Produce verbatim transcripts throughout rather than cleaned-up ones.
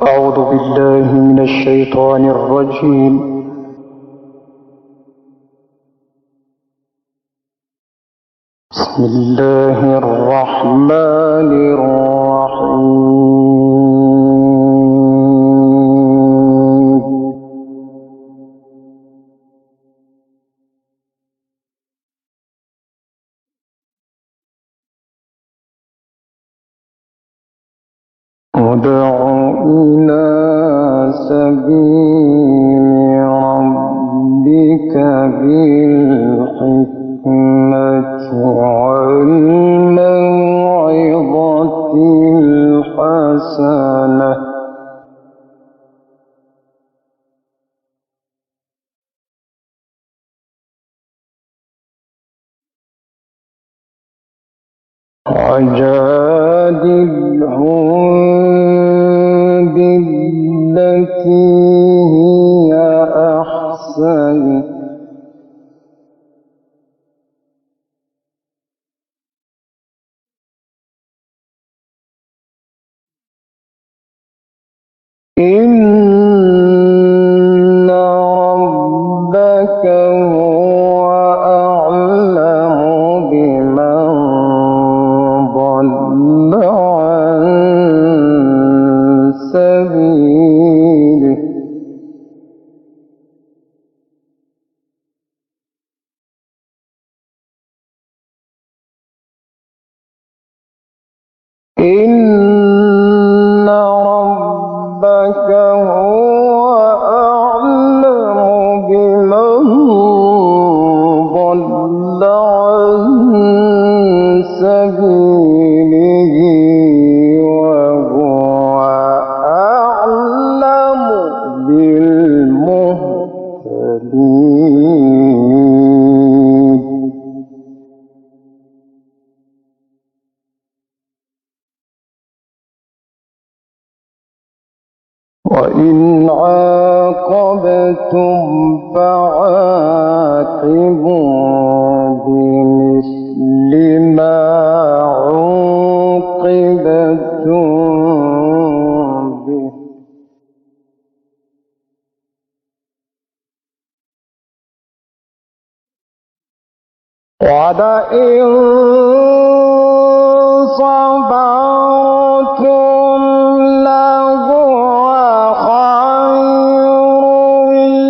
أعوذ بالله من الشيطان الرجيم. بسم الله الرحمن الرحيم. ادع إلى سبيل ربك بالحكمة والموعظة الحسنة وجادلهم بالتي هي أحسن إن ربك هو أعلم بمن ضل عن سبيله إن ربك هو أعلم بمن ضل عن سبيله وهو أعلم بالمهتدين. وإن عاقبتم فعاقبوا بمثل ما عوقبتم به ولئن صبرتم لهو خير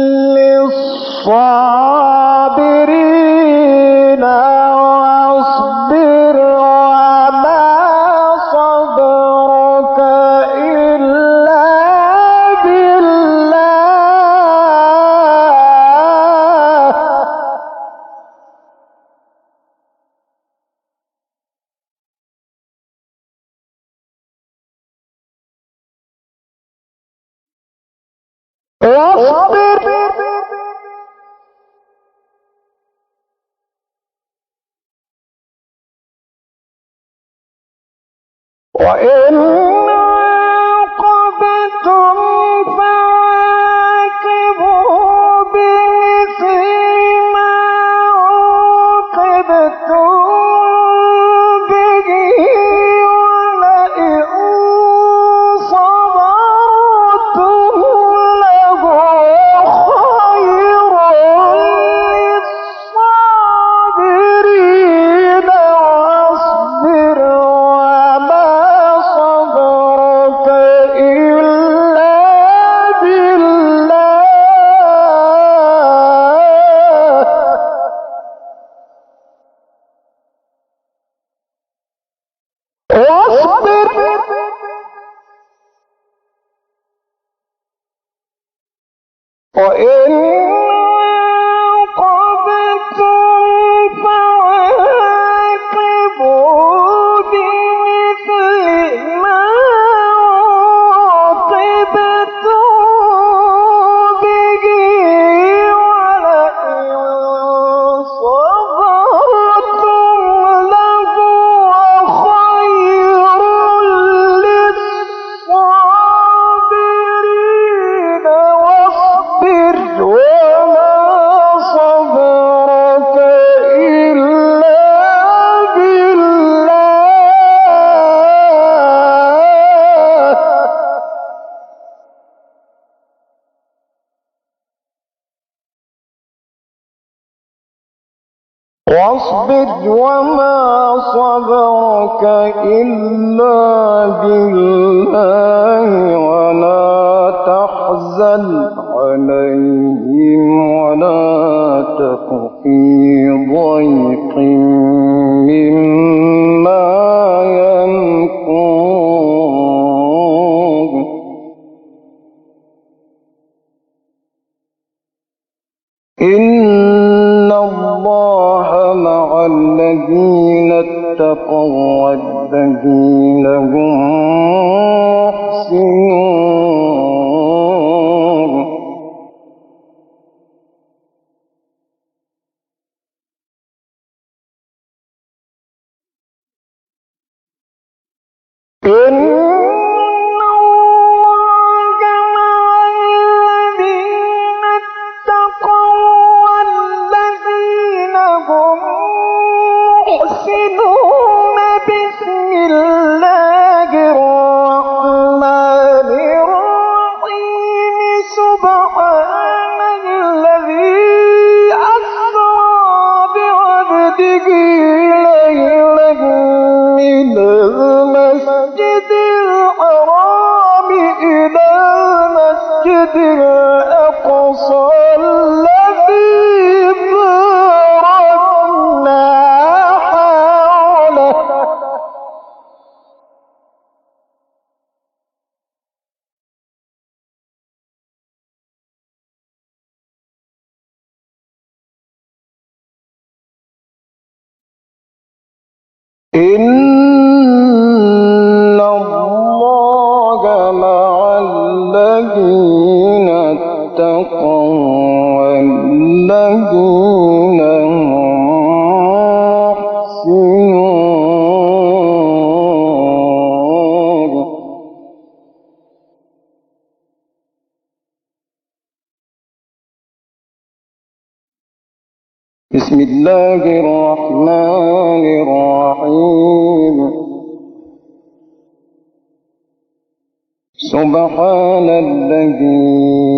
للصابرين واصبر وما صبرك إلا بالله واصبر وإن عاقبتم فعاقبوا بمثل ما عوقبتم به ولئن صبرتم لهو خير للصابرين واصبر وما صبرك إلا بالله واصبر وإن عاقبتم فعاقبوا بمثل ما عوقبتم به ولئن صبرتم لهو خير للصابرين واصبر واصبر وما صبرك إلا بالله ولا تحزن عليهم ولا تك في ضيق مما يمكرون إن الله مع الذين اتقوا والذين هم محسنون إن إن الله مع الذين اتقوا والذين هم محسنون بسم الله الرحمن الرحيم سبحان الذي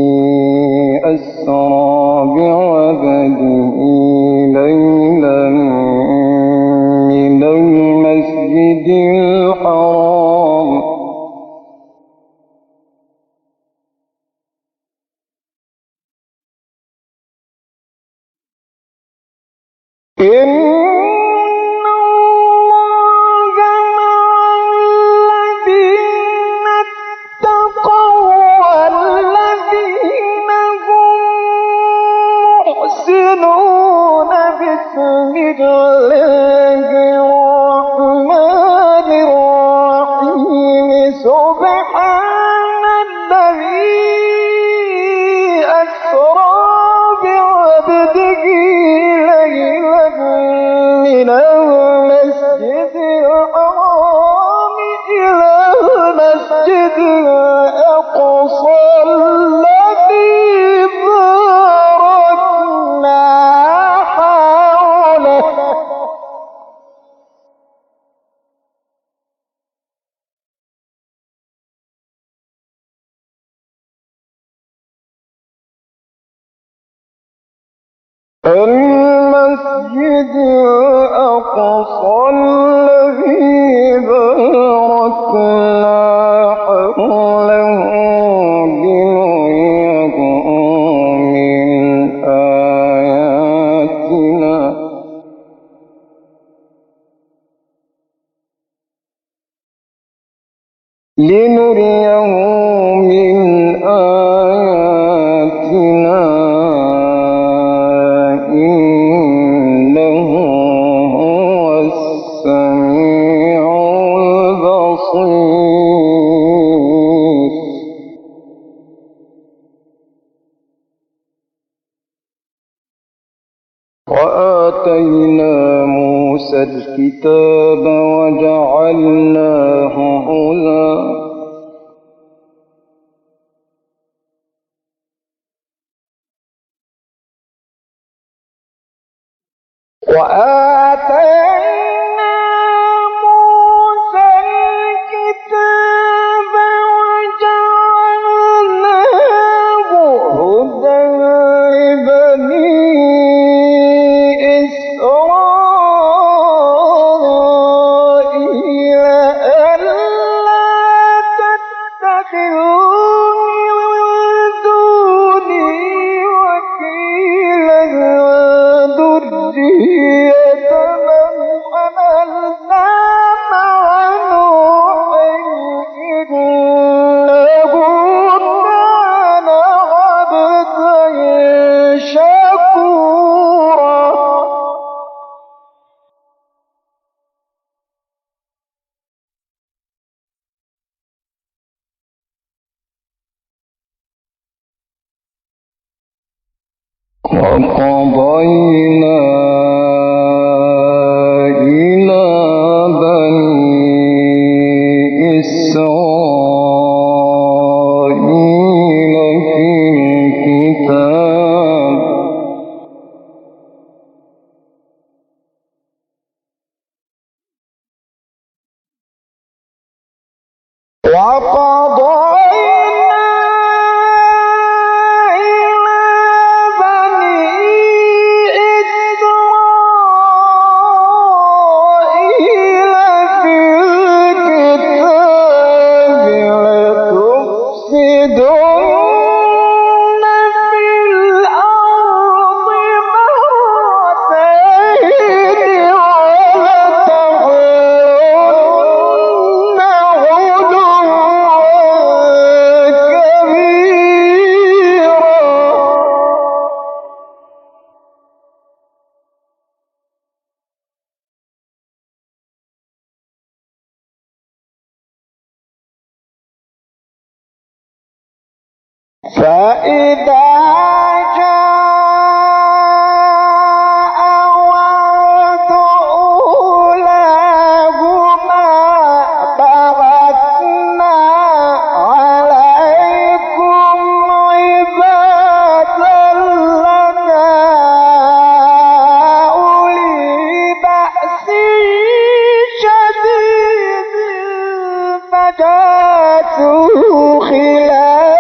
أسرى بعبده ليلا من المسجد الحرام إن المسجد الأقصى الذي باركنا حوله لنريه من آياتنا لنريه من آياتنا إنه هو السميع البصير وآتينا موسى الكتاب وجعلناه هدى وآتينا موسى الكتاب وجعلناه هدى لبني إسرائيل وقضينا إلى بني إسرائيل في الكتاب فإذا جاء وعد أولاهما بعثنا عليكم عبادا لنا أولي بأس شديد فجاسوا خلال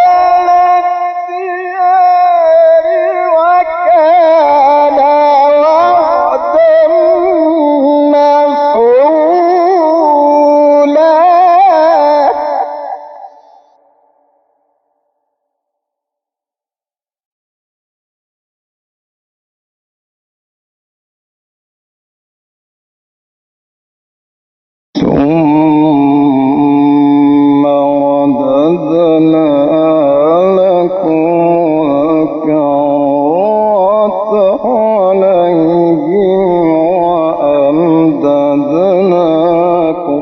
ثم رددنا لكم الكرة عليهم وأمددناكم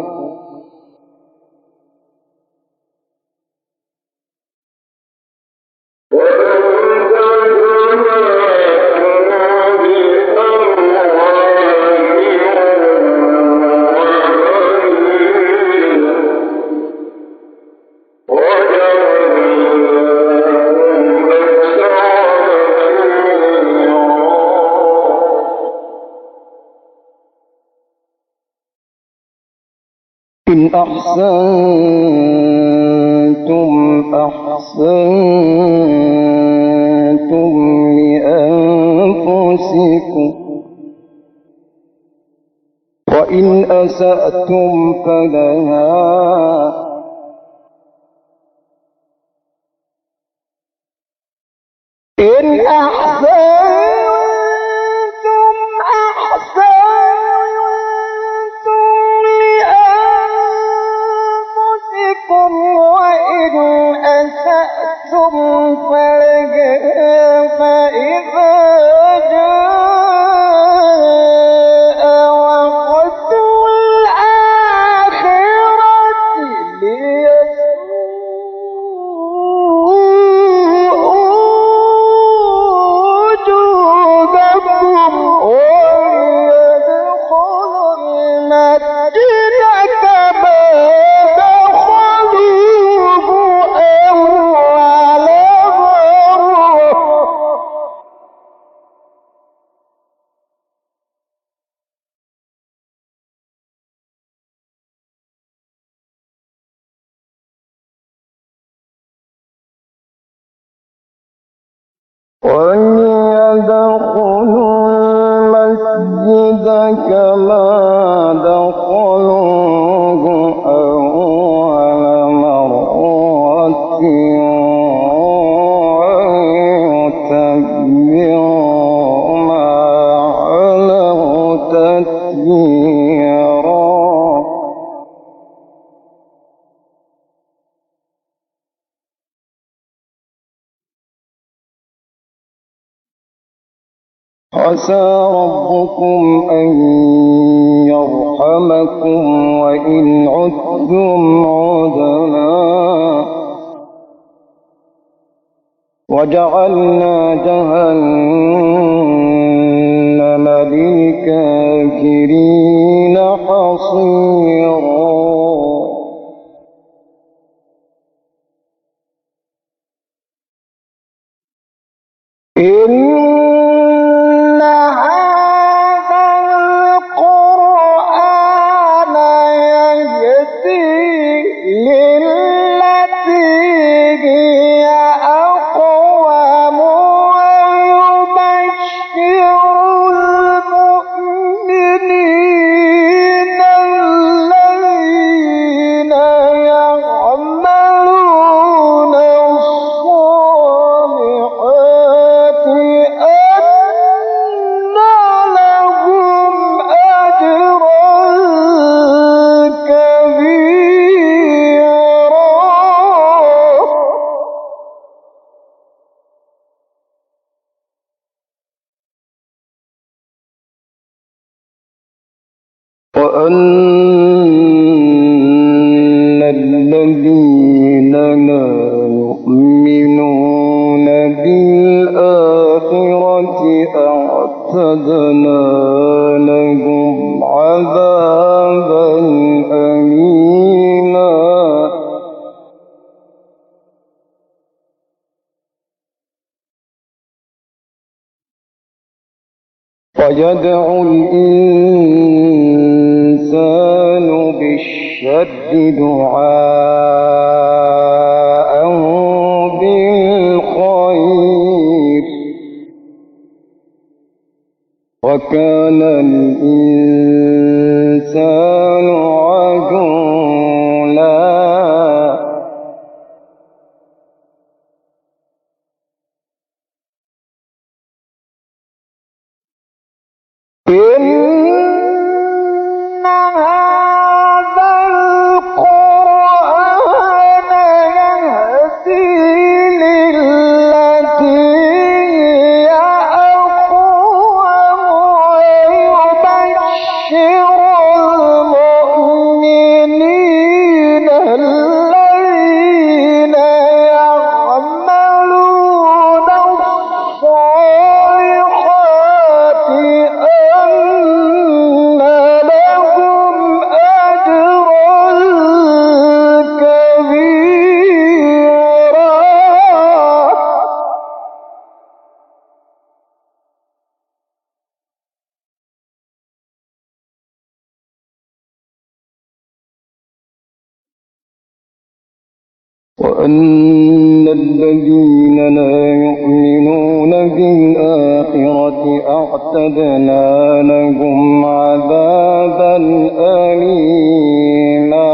إن أحسنتم أحسنتم لأنفسكم وإن أسأتم فلها إن أحسنتم أحسنتم لأنفسكم وإن أسأتم فلها فإذا جاء وقت الآخرة ليسوءوا وجوهكم وليدخلوا المسجد كما دخلوه أول مرة وليدخلوا المسجد كما دخلوه أول مرة عسى ربكم أن يرحمكم وإن عدتم عدنا وجعلنا جهنم للكافرين حصيرا. إن هذا القرآن يهدي للتي هي أقوم ويبشر المؤمنين الذين يعملون الصالحات أن لهم أجرا كبيرا. وأن الذين لا يؤمنون بالآخرة أعتدنا لهم عذابا أليما. ويدعو الإنسان بالشر دعاءه بالخير وكان الإنسان عجولا. إن هذا القرآن يهدي للتي هي أقوم ويبشر المؤمنين الذين يعملون الصالحات أن لهم أجرا كبيرا. وأن الذين لا يؤمنون بالآخرة أعتدنا لهم عذابا أليما.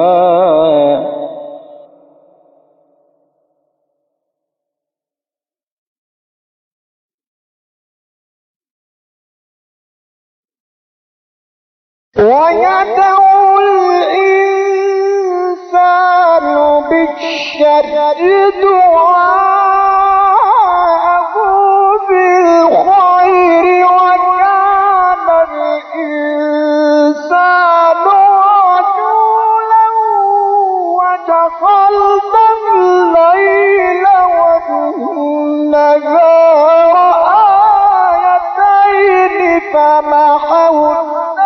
ويدعو الإنسان بالشر دعاءه بالخير وكان الإنسان عجولا. وجعلنا الليل والنهار آيتين فمحونا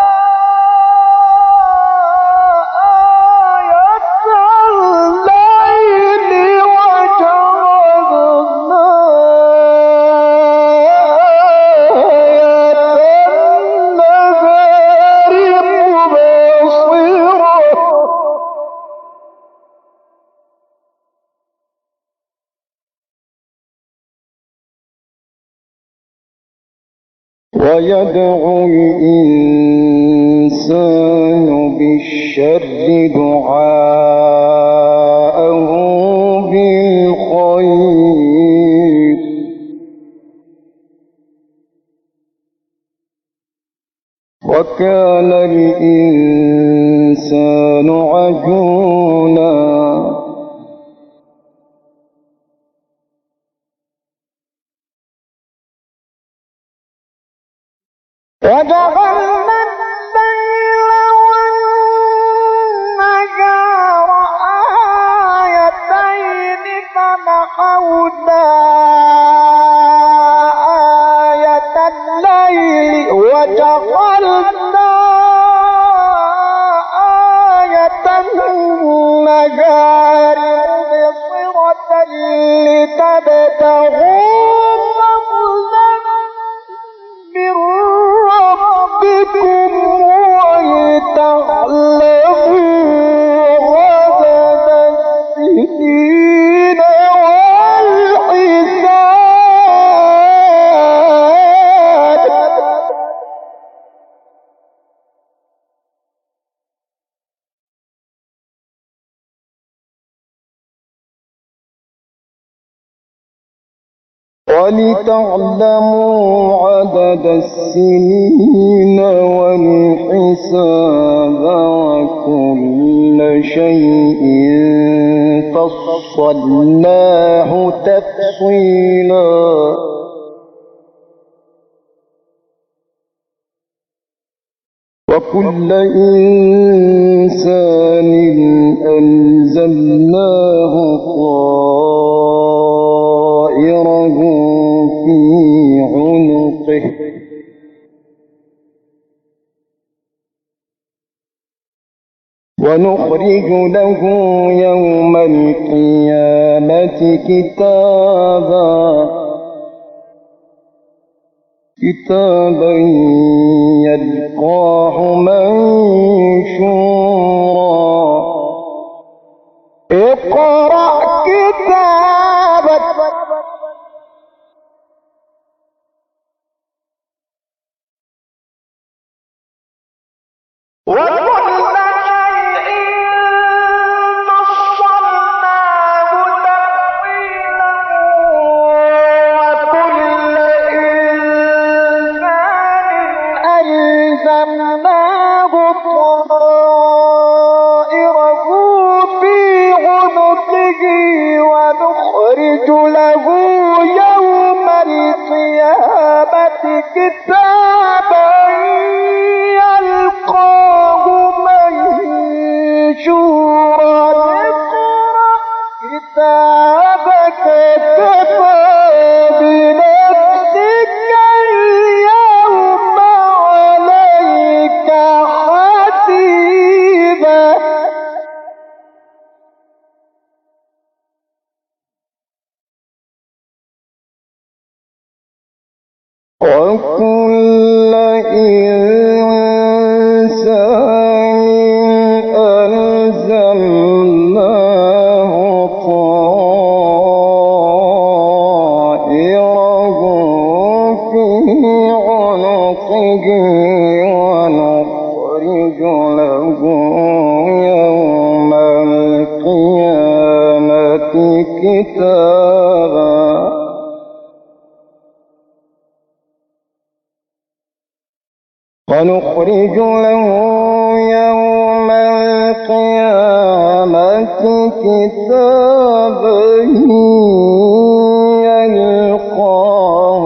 ويدعو الإنسان بالشر دعاءه بالخير وكان الإنسان عجولا. وجعلنا الليل والنهار آيتين فمحونا آية الليل وجعلنا آية النهار مبصرة لتبتغوا فضلا من ربكم ولتعلموا عدد السنين والحساب. ولتعلموا عدد السنين والحساب وكل شيء فصلناه تفصيلا. وكل إنسان أنزلناه طائره في عنقه ونخرج له يوم القيامة كتابا كتابا يلقاه منشورا. اقرأ كتابك كتابا يلقاه منشورا. اقرأ كتابك كفى بنفسك اليوم عليك حسيبا. وكل إنسان ألزمناه طائره في عنقه ونخرج له يوم القيامة كتابا ونخرج له يوم القيامة كتابا يلقاه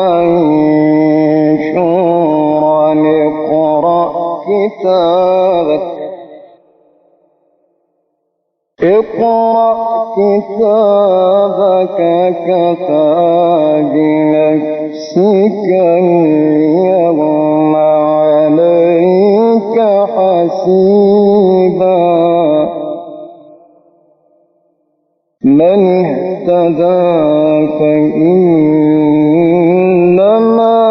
منشورا. اقرأ كتابك اقرأ كتابك كفى بنفسك اليوم عليك حسيبا. من اهتدى فإنما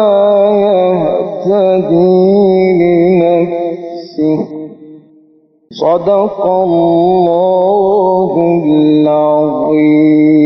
يهتدي لنفسه. صدق الله العظيم.